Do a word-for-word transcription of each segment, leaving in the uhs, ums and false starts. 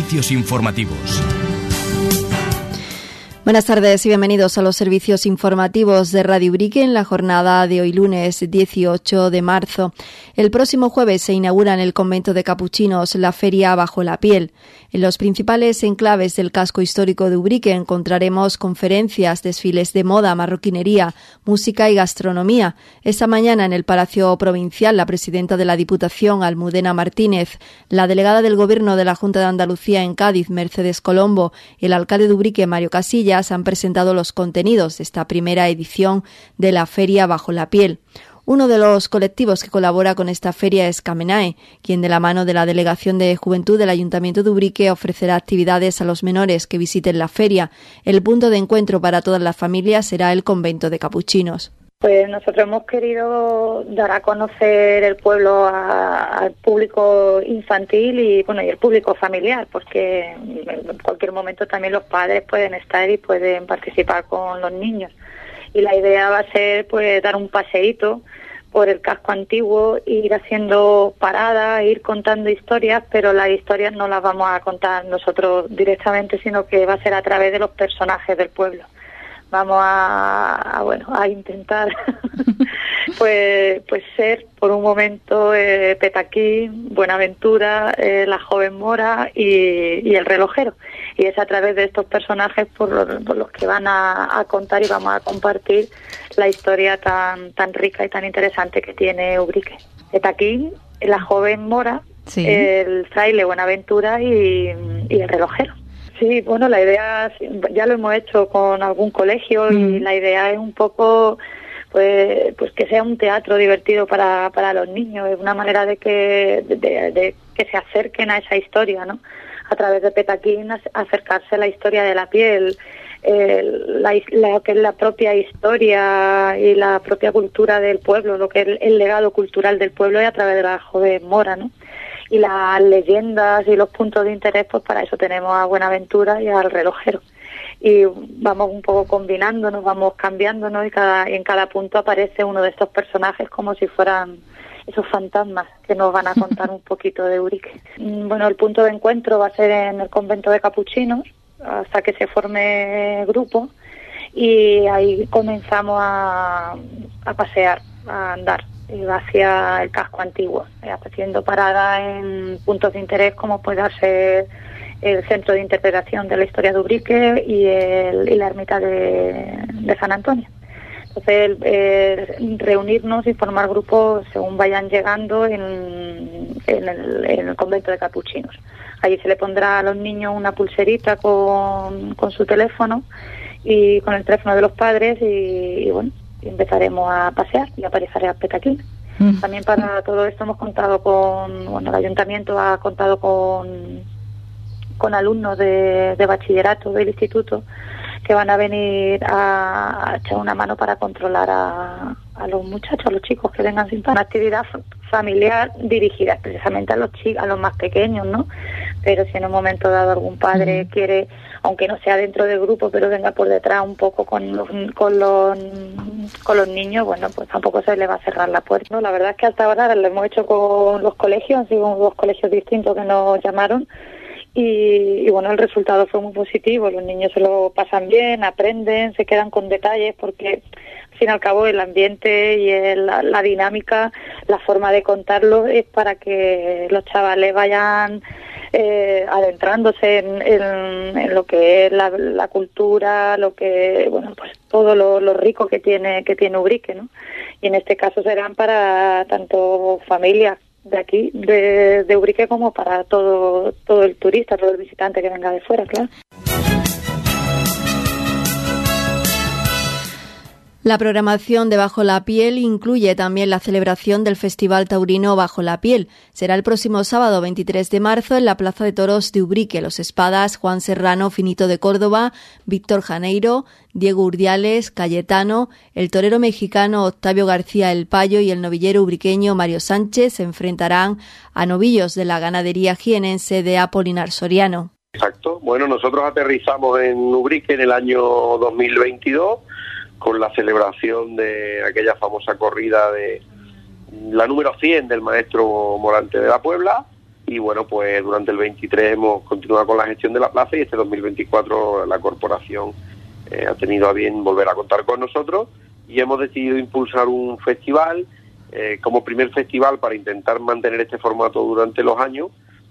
servicios informativos. Buenas tardes y bienvenidos a los servicios informativos de Radio Ubrique en la jornada de hoy lunes dieciocho de marzo. El próximo jueves se inaugura en el convento de Capuchinos la Feria Bajo la Piel. En los principales enclaves del casco histórico de Ubrique encontraremos conferencias, desfiles de moda, marroquinería, música y gastronomía. Esta mañana en el Palacio Provincial, la presidenta de la Diputación, Almudena Martínez, la delegada del Gobierno de la Junta de Andalucía en Cádiz, Mercedes Colombo, y el alcalde de Ubrique, Mario Casillas, han presentado los contenidos de esta primera edición de la Feria Bajo la Piel. Uno de los colectivos que colabora con esta feria es Camenae, quien de la mano de la Delegación de Juventud del Ayuntamiento de Ubrique ofrecerá actividades a los menores que visiten la feria. El punto de encuentro para todas las familias será el convento de Capuchinos. Pues nosotros hemos querido dar a conocer el pueblo a, al público infantil y bueno y el público familiar, porque en cualquier momento también los padres pueden estar y pueden participar con los niños. Y la idea va a ser pues dar un paseíto por el casco antiguo, ir haciendo paradas, ir contando historias, pero las historias no las vamos a contar nosotros directamente, sino que va a ser a través de los personajes del pueblo. Vamos a, a bueno a intentar pues pues ser por un momento eh, Petaquín, Buenaventura, eh, la joven mora y, y el relojero, y es a través de estos personajes por los, por los que van a, a contar y vamos a compartir la historia tan tan rica y tan interesante que tiene Ubrique. Petaquín, la joven mora, sí. El fraile Buenaventura y, y el relojero. Sí, bueno, la idea, ya lo hemos hecho con algún colegio y mm. la idea es un poco, pues, pues que sea un teatro divertido para, para los niños, es una manera de que, de, de que se acerquen a esa historia, ¿no? A través de Petaquín, acercarse a la historia de la piel, eh, la, la que es la propia historia y la propia cultura del pueblo, lo que es el, el legado cultural del pueblo, y a través de la joven mora, ¿no? Y las leyendas y los puntos de interés, pues para eso tenemos a Buenaventura y al relojero. Y vamos un poco combinándonos, vamos cambiándonos, y cada y en cada punto aparece uno de estos personajes como si fueran esos fantasmas que nos van a contar un poquito de Ubrique. Bueno, el punto de encuentro va a ser en el convento de Capuchinos, hasta que se forme grupo, y ahí comenzamos a, a pasear, a andar hacia el casco antiguo, haciendo paradas en puntos de interés como puede ser el Centro de Interpretación de la Historia de Ubrique y, el, y la Ermita de, de San Antonio. Entonces, el, el reunirnos y formar grupos según vayan llegando en, en, el, en el convento de Capuchinos. Allí se le pondrá a los niños una pulserita con, con su teléfono y con el teléfono de los padres y, y bueno, y empezaremos a pasear y aparecerá Petaquín. Mm. También para todo esto hemos contado con, bueno, el ayuntamiento ha contado con, con alumnos de, de bachillerato del instituto que van a venir a, a echar una mano para controlar a, a los muchachos, a los chicos que vengan sin pan. Una actividad familiar dirigida precisamente a los chicos, a los más pequeños, ¿no? Pero si en un momento dado algún padre mm. quiere, aunque no sea dentro del grupo, pero venga por detrás un poco con los, con los con los niños, bueno, pues tampoco se le va a cerrar la puerta, ¿no? La verdad es que hasta ahora lo hemos hecho con los colegios, han sido dos colegios distintos que nos llamaron y, y bueno, el resultado fue muy positivo, los niños se lo pasan bien, aprenden, se quedan con detalles porque al fin y al cabo el ambiente y el, la, la dinámica, la forma de contarlo es para que los chavales vayan Eh, adentrándose en, en, en lo que es la, la cultura, lo que, bueno, pues todo lo, lo rico que tiene que tiene Ubrique, ¿no? Y en este caso serán para tanto familias de aquí, de, de Ubrique, como para todo todo el turista, todo el visitante que venga de fuera, claro. La programación de Bajo la Piel incluye también la celebración del Festival Taurino Bajo la Piel. Será el próximo sábado veintitrés de marzo en la Plaza de Toros de Ubrique. Los espadas Juan Serrano Finito de Córdoba, Víctor Janeiro, Diego Urdiales, Cayetano, el torero mexicano Octavio García El Payo y el novillero ubriqueño Mario Sánchez se enfrentarán a novillos de la ganadería jienense de Apolinar Soriano. Exacto. Bueno, nosotros aterrizamos en Ubrique en el año dos mil veintidós con la celebración de aquella famosa corrida de la número cien del maestro Morante de la Puebla, y bueno, pues durante el veintitrés hemos continuado con la gestión de la plaza y este dos mil veinticuatro la corporación eh, ha tenido a bien volver a contar con nosotros y hemos decidido impulsar un festival eh, como primer festival para intentar mantener este formato durante los años,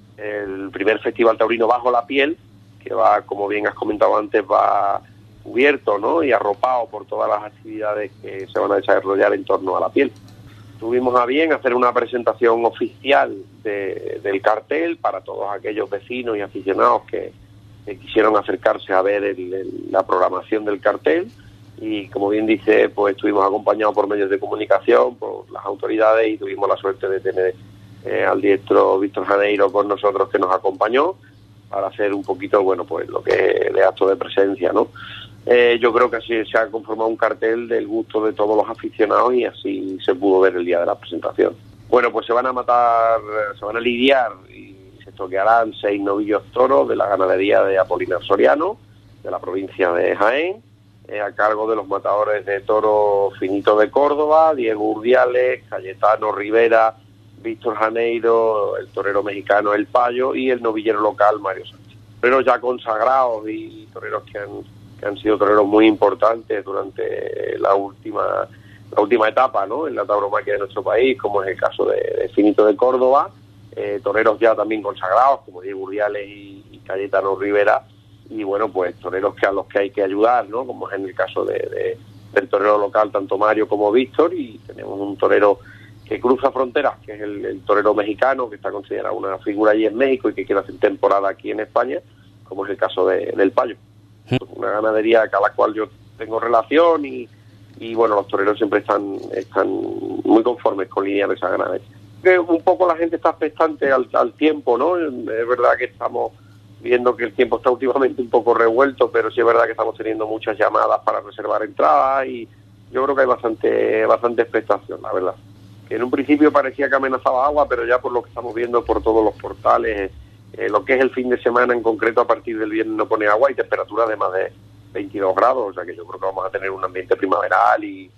el primer festival taurino Bajo la Piel, que va, como bien has comentado antes, va cubierto, ¿no?, y arropado por todas las actividades que se van a desarrollar en torno a la piel. Tuvimos a bien hacer una presentación oficial de, del cartel para todos aquellos vecinos y aficionados que, que quisieron acercarse a ver el, el, la programación del cartel y, como bien dice, pues estuvimos acompañados por medios de comunicación, por las autoridades y tuvimos la suerte de tener eh, al diestro Víctor Janeiro con nosotros, que nos acompañó para hacer un poquito, bueno, pues lo que es de acto de presencia, ¿no? Eh, yo creo que así se ha conformado un cartel del gusto de todos los aficionados y así se pudo ver el día de la presentación. Bueno, pues se van a matar, se van a lidiar y se toquearán seis novillos toros de la ganadería de Apolinar Soriano, de la provincia de Jaén, eh, a cargo de los matadores de toros Finito de Córdoba, Diego Urdiales, Cayetano Rivera, Víctor Janeiro, el torero mexicano El Payo y el novillero local Mario Sánchez. Toreros ya consagrados y toreros que han, que han sido toreros muy importantes durante la última la última etapa, ¿no?, en la tauromaquia de nuestro país, como es el caso de, de Finito de Córdoba, eh, toreros ya también consagrados como Diego Urdiales y, y Cayetano Rivera, y bueno, pues toreros que a los que hay que ayudar, ¿no?, como es en el caso de, de del torero local, tanto Mario como Víctor, y tenemos un torero que cruza fronteras, que es el, el torero mexicano, que está considerado una figura allí en México y que quiere hacer temporada aquí en España, como es el caso de, del Payo. Una ganadería a la cual yo tengo relación y, y bueno, los toreros siempre están están muy conformes con lidiar esa ganadería. Que un poco la gente está expectante al, al tiempo, ¿no? Es verdad que estamos viendo que el tiempo está últimamente un poco revuelto, pero sí es verdad que estamos teniendo muchas llamadas para reservar entradas y yo creo que hay bastante bastante expectación, la verdad. En un principio parecía que amenazaba agua, pero ya por lo que estamos viendo por todos los portales, eh, lo que es el fin de semana en concreto, a partir del viernes no pone agua y temperaturas de más de veintidós grados, o sea que yo creo que vamos a tener un ambiente primaveral y,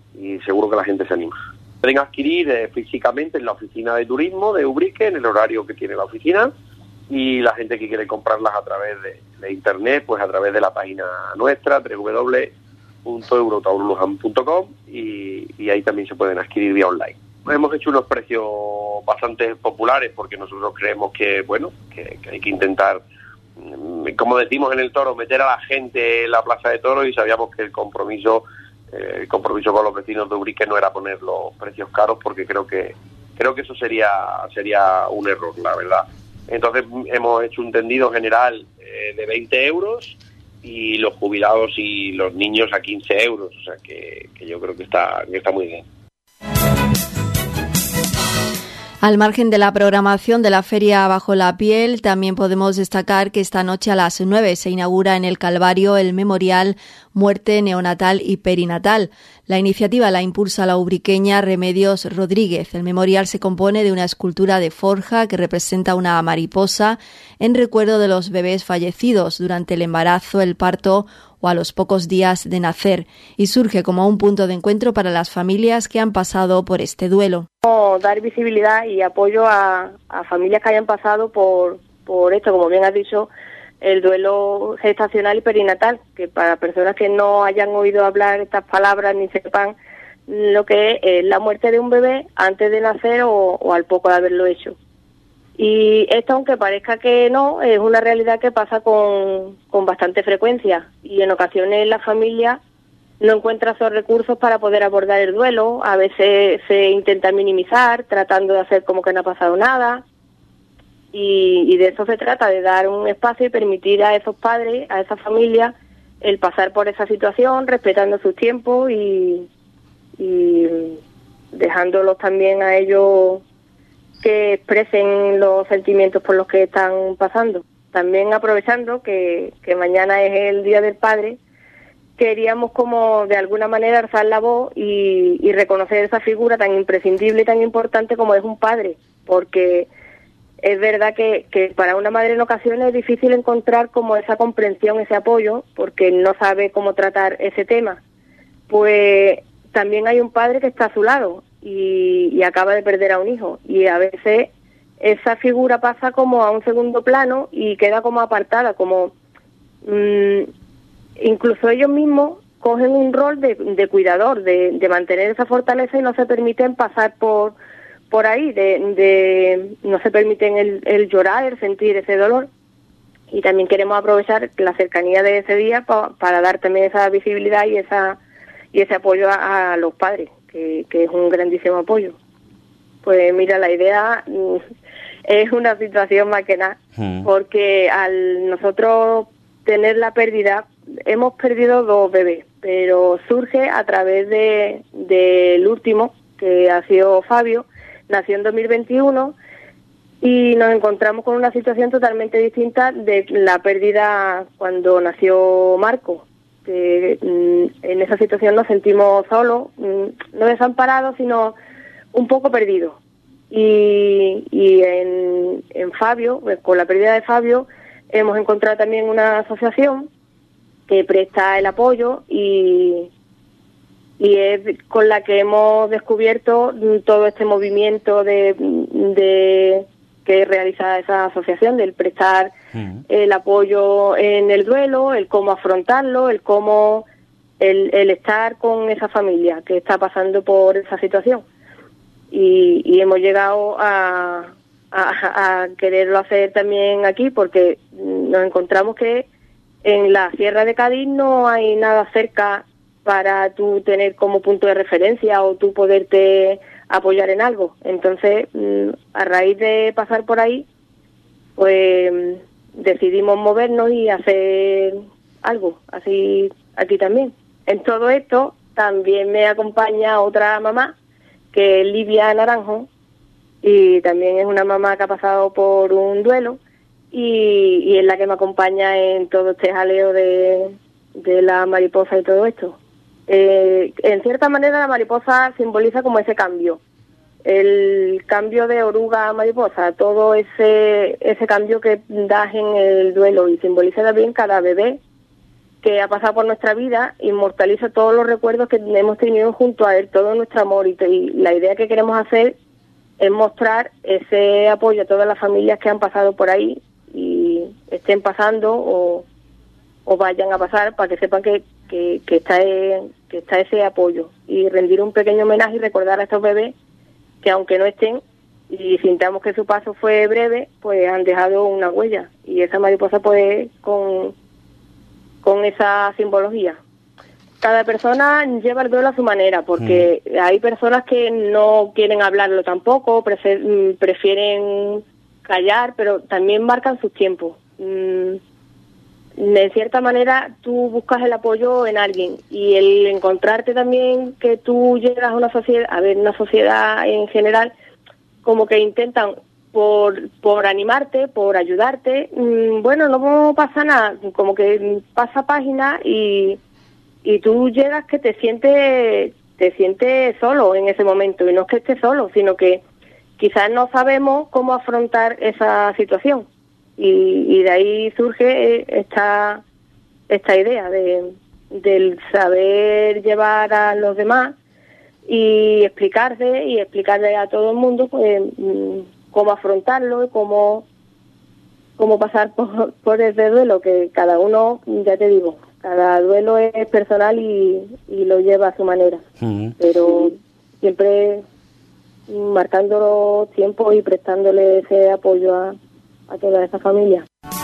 y seguro que la gente se anima. Pueden adquirir eh, físicamente en la oficina de turismo de Ubrique, en el horario que tiene la oficina, y la gente que quiere comprarlas a través de, de internet, pues a través de la página nuestra, doble u doble u doble u punto eurotauroluján punto com, y, y ahí también se pueden adquirir vía online. Hemos hecho unos precios bastante populares porque nosotros creemos que, bueno, que, que hay que intentar, como decimos en el toro, meter a la gente en la plaza de toros, y sabíamos que el compromiso eh, el compromiso con los vecinos de Ubrique no era poner los precios caros, porque creo que creo que eso sería sería un error, la verdad. Entonces hemos hecho un tendido general eh, de veinte euros y los jubilados y los niños a quince euros, o sea que, que yo creo que está, que está muy bien. Al margen de la programación de la Feria Bajo la Piel, también podemos destacar que esta noche a las nueve se inaugura en el Calvario el Memorial Muerte Neonatal y Perinatal. La iniciativa la impulsa la ubriqueña Remedios Rodríguez. El memorial se compone de una escultura de forja que representa una mariposa en recuerdo de los bebés fallecidos durante el embarazo, el parto o a los pocos días de nacer, y surge como un punto de encuentro para las familias que han pasado por este duelo. Dar visibilidad y apoyo a, a familias que hayan pasado por, por esto, como bien has dicho, el duelo gestacional y perinatal, que para personas que no hayan oído hablar estas palabras ni sepan lo que es la muerte de un bebé antes de nacer o, o al poco de haberlo hecho. Y esto, aunque parezca que no, es una realidad que pasa con, con bastante frecuencia, y en ocasiones la familia no encuentra esos recursos para poder abordar el duelo. A veces se intenta minimizar, tratando de hacer como que no ha pasado nada, y, y de eso se trata, de dar un espacio y permitir a esos padres, a esa familia, el pasar por esa situación, respetando sus tiempos y, y dejándolos también a ellos que expresen los sentimientos por los que están pasando. También aprovechando que, que mañana es el Día del Padre, queríamos como de alguna manera alzar la voz y, y reconocer esa figura tan imprescindible y tan importante como es un padre, porque es verdad que, que para una madre en ocasiones es difícil encontrar como esa comprensión, ese apoyo, porque no sabe cómo tratar ese tema. Pues también hay un padre que está a su lado y, y acaba de perder a un hijo, y a veces esa figura pasa como a un segundo plano y queda como apartada, como mmm, incluso ellos mismos cogen un rol de, de cuidador, de, de mantener esa fortaleza y no se permiten pasar por por ahí, de, de no se permiten el, el llorar, el sentir ese dolor. Y también queremos aprovechar la cercanía de ese día pa, para dar también esa visibilidad y esa y ese apoyo a, a los padres, que, que es un grandísimo apoyo. Pues mira, la idea mm, es una situación más que nada, mm. porque al nosotros tener la pérdida, hemos perdido dos bebés, pero surge a través de del último, que ha sido Fabio, nació en dos mil veintiuno, y nos encontramos con una situación totalmente distinta de la pérdida cuando nació Marco. Que, mm, en esa situación nos sentimos solos, mm, no desamparados, sino un poco perdidos. Y, y en, en Fabio, pues, con la pérdida de Fabio, hemos encontrado también una asociación que presta el apoyo y, y es con la que hemos descubierto todo este movimiento de, de que realiza esa asociación, del prestar uh-huh. el apoyo en el duelo, el cómo afrontarlo, el cómo el, el estar con esa familia que está pasando por esa situación. Y, y hemos llegado a, a, a quererlo hacer también aquí, porque nos encontramos que en la Sierra de Cádiz no hay nada cerca para tú tener como punto de referencia o tú poderte apoyar en algo. Entonces, a raíz de pasar por ahí, pues decidimos movernos y hacer algo así aquí también. En todo esto también me acompaña otra mamá, que es Livia Naranjo, y también es una mamá que ha pasado por un duelo y, y es la que me acompaña en todo este jaleo de, de la mariposa y todo esto. Eh, en cierta manera la mariposa simboliza como ese cambio, el cambio de oruga a mariposa, todo ese ese cambio que das en el duelo, y simboliza también cada bebé que ha pasado por nuestra vida, inmortaliza todos los recuerdos que hemos tenido junto a él, todo nuestro amor, y, y la idea que queremos hacer es mostrar ese apoyo a todas las familias que han pasado por ahí y estén pasando o, o vayan a pasar, para que sepan que, que, que, está, que está ese apoyo, y rendir un pequeño homenaje y recordar a estos bebés que, aunque no estén y sintamos que su paso fue breve, pues han dejado una huella, y esa mariposa pues con, con esa simbología. Cada persona lleva el duelo a su manera, porque mm. hay personas que no quieren hablarlo tampoco, prefer, prefieren callar, pero también marcan sus tiempos. Mm, de cierta manera tú buscas el apoyo en alguien, y el encontrarte también que tú llegas a una sociedad, a ver, una sociedad en general, como que intentan por por animarte, por ayudarte, mmm, bueno, no pasa nada, como que pasa página y y tú llegas que te sientes te sientes solo en ese momento, y no es que estés solo, sino que quizás no sabemos cómo afrontar esa situación, y, y de ahí surge esta esta idea de del saber llevar a los demás y explicarse y explicarle a todo el mundo pues cómo afrontarlo, cómo cómo pasar por, por ese duelo, que cada uno, ya te digo, cada duelo es personal y, y lo lleva a su manera, uh-huh. pero siempre marcando los tiempos y prestándole ese apoyo a, a toda esa familia.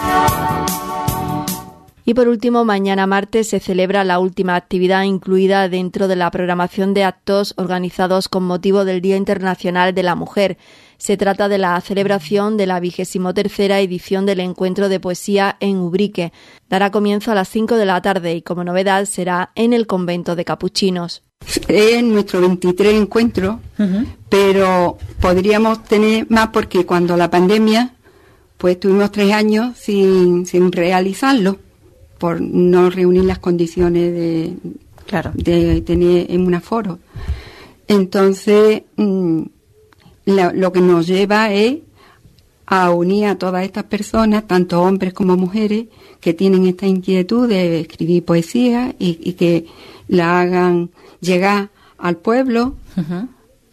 Y por último, mañana martes se celebra la última actividad incluida dentro de la programación de actos organizados con motivo del Día Internacional de la Mujer. Se trata de la celebración de la vigésimo tercera edición del Encuentro de Poesía en Ubrique. Dará comienzo a las cinco de la tarde y, como novedad, será en el convento de capuchinos. Es nuestro veintitrés encuentro, uh-huh. pero podríamos tener más, porque cuando la pandemia, pues tuvimos tres años sin, sin realizarlo, por no reunir las condiciones de, claro. de tener en un aforo. Entonces, mmm, lo, lo que nos lleva es a unir a todas estas personas, tanto hombres como mujeres, que tienen esta inquietud de escribir poesía y, y que la hagan llegar al pueblo, uh-huh.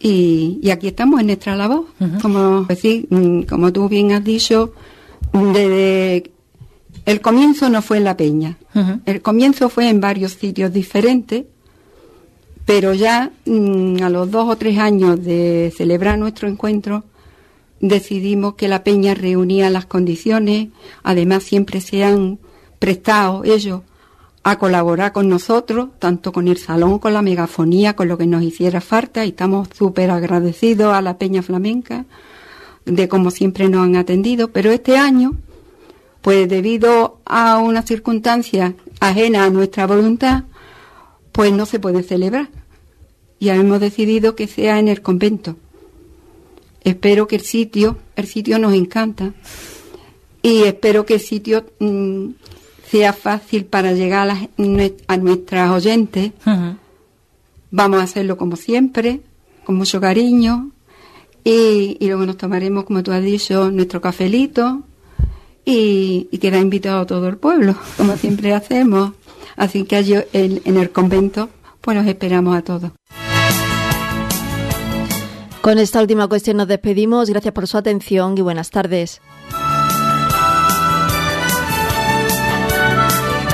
y, y aquí estamos en nuestra labor. Uh-huh. Como decir, como tú bien has dicho, desde el comienzo no fue en La Peña. Uh-huh. El comienzo fue en varios sitios diferentes, pero ya a los dos o tres años de celebrar nuestro encuentro, decidimos que La Peña reunía las condiciones. Además, siempre se han prestado ellos a colaborar con nosotros, tanto con el salón, con la megafonía, con lo que nos hiciera falta, y estamos súper agradecidos a la Peña Flamenca de cómo siempre nos han atendido. Pero este año, pues debido a una circunstancia ajena a nuestra voluntad, pues no se puede celebrar. Y hemos decidido que sea en el convento. Espero que el sitio, el sitio nos encanta, y espero que el sitio mmm, sea fácil para llegar a, las, a nuestras oyentes. Uh-huh. Vamos a hacerlo como siempre, con mucho cariño, y, y luego nos tomaremos, como tú has dicho, nuestro cafelito, y, y queda invitado todo el pueblo, como siempre hacemos. Así que allí en, en el convento, pues los esperamos a todos. Con esta última cuestión nos despedimos. Gracias por su atención y buenas tardes.